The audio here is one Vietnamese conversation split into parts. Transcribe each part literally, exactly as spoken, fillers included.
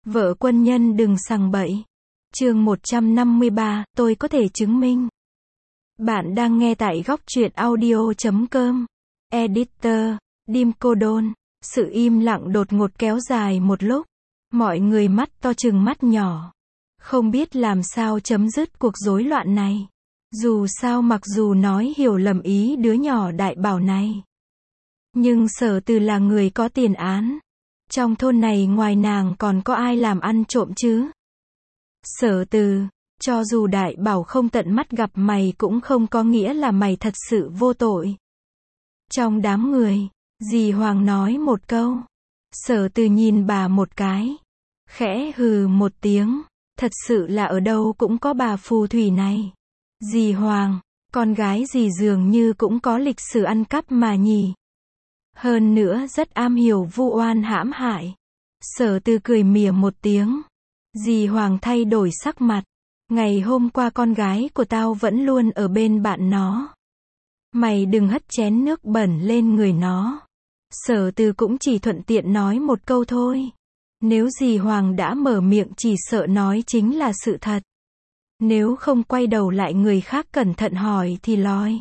Vợ quân nhân đừng sằng bậy. Chương một trăm năm mươi ba, tôi có thể chứng minh. Bạn đang nghe tại góc truyện audio chấm com. Editor, Dim Cô Đôn. Sự im lặng đột ngột kéo dài một lúc. Mọi người mắt to chừng mắt nhỏ. Không biết làm sao chấm dứt cuộc rối loạn này. Dù sao mặc dù nói hiểu lầm ý đứa nhỏ đại bảo này. Nhưng Sở Từ là người có tiền án. Trong thôn này ngoài nàng còn có ai làm ăn trộm chứ? Sở Từ, cho dù đại bảo không tận mắt gặp mày cũng không có nghĩa là mày thật sự vô tội. Trong đám người, dì Hoàng nói một câu. Sở Từ nhìn bà một cái. Khẽ hừ một tiếng. Thật sự là ở đâu cũng có bà phù thủy này. Dì Hoàng, con gái dì dường như cũng có lịch sử ăn cắp mà nhỉ. Hơn nữa rất am hiểu vu oan hãm hại. Sở Từ cười mỉa một tiếng. Dì Hoàng thay đổi sắc mặt. Ngày hôm qua con gái của tao vẫn luôn ở bên bạn nó. Mày đừng hất chén nước bẩn lên người nó. Sở Từ cũng chỉ thuận tiện nói một câu thôi. Nếu dì Hoàng đã mở miệng chỉ sợ nói chính là sự thật. Nếu không quay đầu lại người khác cẩn thận hỏi thì lòi.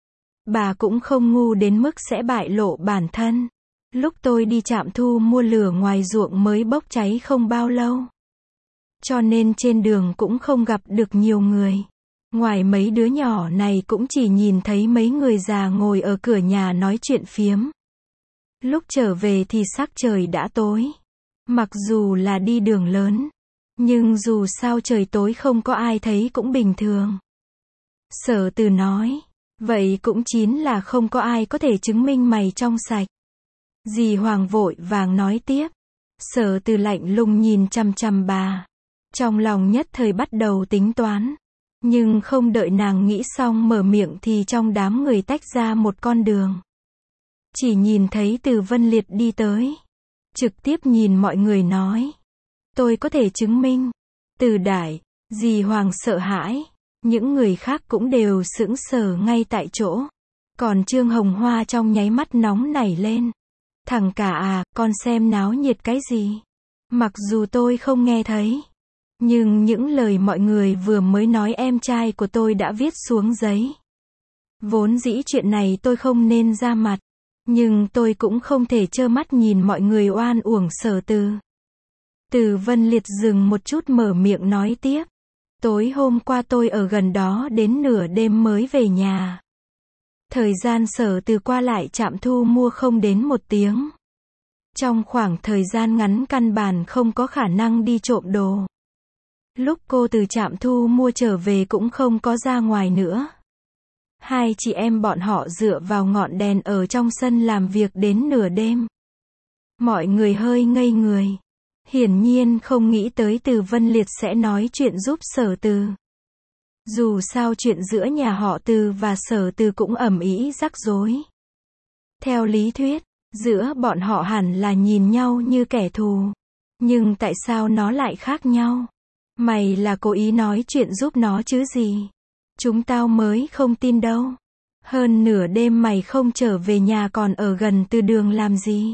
Bà cũng không ngu đến mức sẽ bại lộ bản thân. Lúc tôi đi trạm thu mua lửa ngoài ruộng mới bốc cháy không bao lâu. Cho nên trên đường cũng không gặp được nhiều người. Ngoài mấy đứa nhỏ này cũng chỉ nhìn thấy mấy người già ngồi ở cửa nhà nói chuyện phiếm. Lúc trở về thì sắc trời đã tối. Mặc dù là đi đường lớn, nhưng dù sao trời tối không có ai thấy cũng bình thường. Sở Từ nói, vậy cũng chính là không có ai có thể chứng minh mày trong sạch. Dì Hoàng vội vàng nói tiếp. Sở Từ lạnh lùng nhìn chằm chằm bà. Trong lòng nhất thời bắt đầu tính toán. Nhưng không đợi nàng nghĩ xong mở miệng thì trong đám người tách ra một con đường. Chỉ nhìn thấy Từ Vân Liệt đi tới. Trực tiếp nhìn mọi người nói. Tôi có thể chứng minh. Từ Đại, dì Hoàng sợ hãi. Những người khác cũng đều sững sờ ngay tại chỗ. Còn Trương Hồng Hoa trong nháy mắt nóng nảy lên. Thằng cả à, con xem náo nhiệt cái gì? Mặc dù tôi không nghe thấy. Nhưng những lời mọi người vừa mới nói em trai của tôi đã viết xuống giấy. Vốn dĩ chuyện này tôi không nên ra mặt. Nhưng tôi cũng không thể trơ mắt nhìn mọi người oan uổng Sở Từ. Từ Vân Liệt dừng một chút mở miệng nói tiếp. Tối hôm qua tôi ở gần đó đến nửa đêm mới về nhà. Thời gian Sở Từ qua lại trạm thu mua không đến một tiếng. Trong khoảng thời gian ngắn căn bản không có khả năng đi trộm đồ. Lúc cô từ trạm thu mua trở về cũng không có ra ngoài nữa. Hai chị em bọn họ dựa vào ngọn đèn ở trong sân làm việc đến nửa đêm. Mọi người hơi ngây người. Hiển nhiên không nghĩ tới Từ Vân Liệt sẽ nói chuyện giúp Sở Từ. Dù sao chuyện giữa nhà họ Từ và Sở Từ cũng ầm ĩ rắc rối. Theo lý thuyết, giữa bọn họ hẳn là nhìn nhau như kẻ thù. Nhưng tại sao nó lại khác nhau? Mày là cố ý nói chuyện giúp nó chứ gì? Chúng tao mới không tin đâu. Hơn nửa đêm mày không trở về nhà còn ở gần Từ đường làm gì?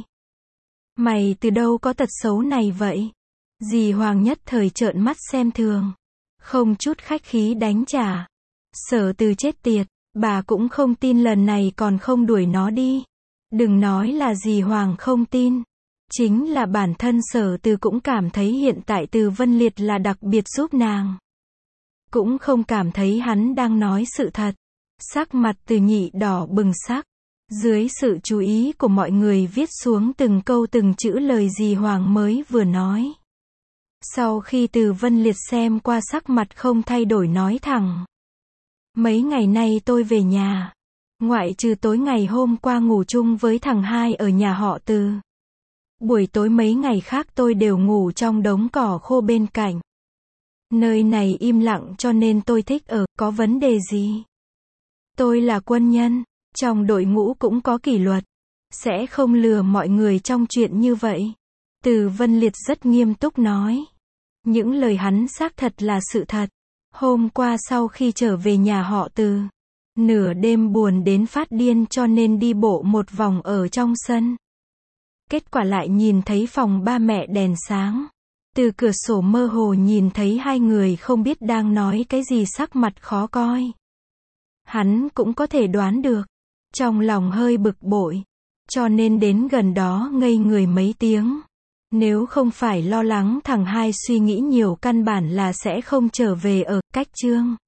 Mày từ đâu có tật xấu này vậy? Dì Hoàng nhất thời trợn mắt xem thường. Không chút khách khí đánh trả. Sở Từ chết tiệt, bà cũng không tin lần này còn không đuổi nó đi. Đừng nói là dì Hoàng không tin. Chính là bản thân Sở Từ cũng cảm thấy hiện tại Từ Vân Liệt là đặc biệt giúp nàng. Cũng không cảm thấy hắn đang nói sự thật. Sắc mặt Từ Nhị đỏ bừng sắc. Dưới sự chú ý của mọi người viết xuống từng câu từng chữ lời dì Hoàng mới vừa nói. Sau khi Từ Vân Liệt xem qua sắc mặt không thay đổi nói thẳng. Mấy ngày nay tôi về nhà. Ngoại trừ tối ngày hôm qua ngủ chung với thằng hai ở nhà họ Từ. Buổi tối mấy ngày khác tôi đều ngủ trong đống cỏ khô bên cạnh. Nơi này im lặng cho nên tôi thích ở, có vấn đề gì? Tôi là quân nhân, trong đội ngũ cũng có kỷ luật. Sẽ không lừa mọi người trong chuyện như vậy. Từ Vân Liệt rất nghiêm túc nói. Những lời hắn xác thật là sự thật. Hôm qua sau khi trở về nhà họ Từ, nửa đêm buồn đến phát điên cho nên đi bộ một vòng ở trong sân. Kết quả lại nhìn thấy phòng ba mẹ đèn sáng. Từ cửa sổ mơ hồ nhìn thấy hai người không biết đang nói cái gì, sắc mặt khó coi. Hắn cũng có thể đoán được. Trong lòng hơi bực bội. Cho nên đến gần đó ngây người mấy tiếng. Nếu không phải lo lắng thằng hai suy nghĩ nhiều căn bản là sẽ không trở về ở cách chương.